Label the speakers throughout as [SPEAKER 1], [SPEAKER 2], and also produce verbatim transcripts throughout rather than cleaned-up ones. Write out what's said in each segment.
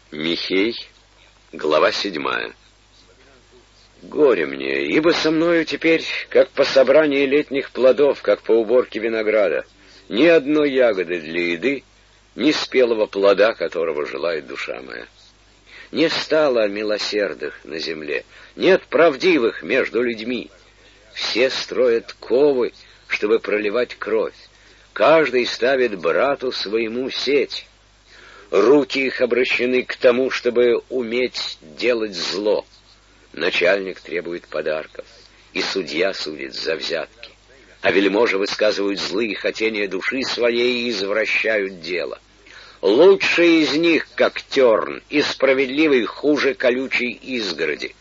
[SPEAKER 1] Михей, глава седьмая. Горе мне, ибо со мною теперь, как по собрании летних плодов, как по уборке винограда, ни одной ягоды для еды, ни спелого плода, которого желает душа моя. Не стало милосердных на земле, нет правдивых между людьми. Все строят ковы, чтобы проливать кровь. Каждый ставит брату своему сеть. Руки их обращены к тому, чтобы уметь делать зло. Начальник требует подарков, и судья судит за взятки. А вельможи высказывают злые хотения души своей и извращают дело. Лучший из них, как терн, и справедливый хуже колючей изгороди.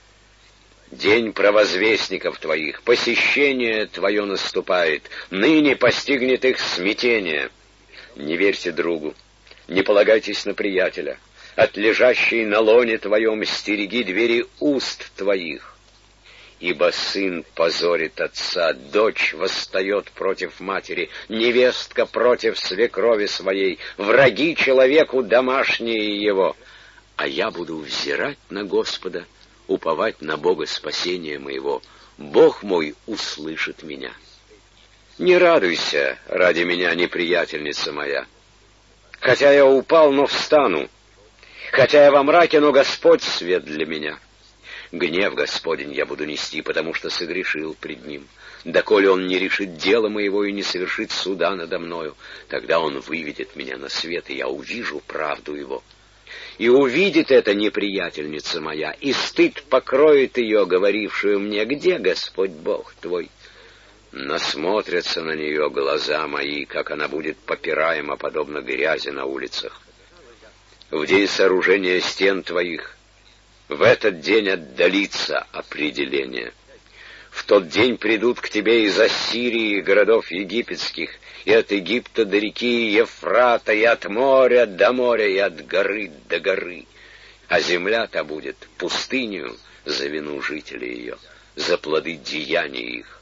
[SPEAKER 1] День провозвестников твоих, посещение твое наступает, ныне постигнет их смятение. Не верьте другу, не полагайтесь на приятеля. От лежащей на лоне твоем стереги двери уст твоих. Ибо сын позорит отца, дочь восстает против матери, невестка против свекрови своей, враги человеку домашние его. А я буду взирать на Господа, уповать на Бога спасения моего. Бог мой услышит меня. Не радуйся ради меня, неприятельница моя. Хотя я упал, но встану. Хотя я во мраке, но Господь свет для меня. Гнев Господень я буду нести, потому что согрешил пред Ним. Доколе Он не решит дела моего и не совершит суда надо мною, тогда Он выведет меня на свет, и я увижу правду Его. И увидит это неприятельница моя, и стыд покроет ее, говорившую мне: где Господь Бог твой? Насмотрятся на нее глаза мои, как она будет попираема, подобно грязи на улицах. В день сооружения стен твоих, в этот день отдалится определение. В тот день придут к тебе из Ассирии, городов египетских, и от Египта до реки Ефрата, и от моря до моря, и от горы до горы. А земля-то будет пустынью за вину жителей ее, за плоды деяний их.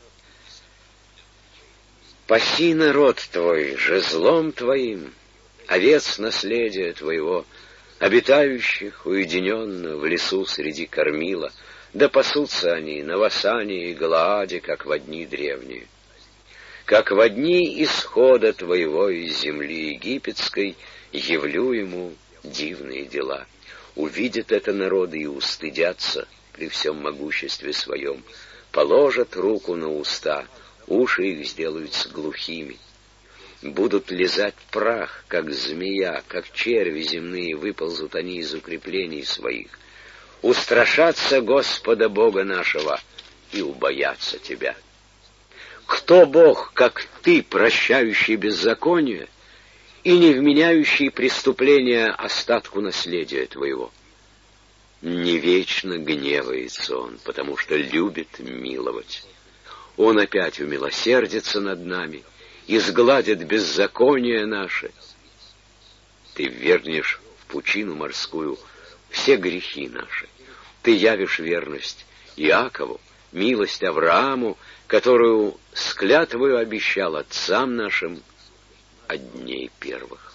[SPEAKER 1] Паси народ твой жезлом твоим, овец наследия твоего, обитающих уединенно в лесу среди кормила, да пасутся они на Васане и Галааде, как во дни древние. Как во дни исхода твоего из земли египетской явлю ему дивные дела. Увидят это народы и устыдятся при всем могуществе своем, положат руку на уста, уши их сделаются глухими. Будут лизать прах, как змея, как черви земные, выползут они из укреплений своих. Устрашатся Господа Бога нашего и убоятся Тебя. Кто Бог, как Ты, прощающий беззаконие и не вменяющий преступления остатку наследия Твоего? Не вечно гневается Он, потому что любит миловать. Он опять умилосердится над нами и сгладит беззаконие наше. Ты вернешь в пучину морскую все грехи наши. Ты явишь верность Иакову, милость Аврааму, которую с клятвою обещал отцам нашим от дней первых.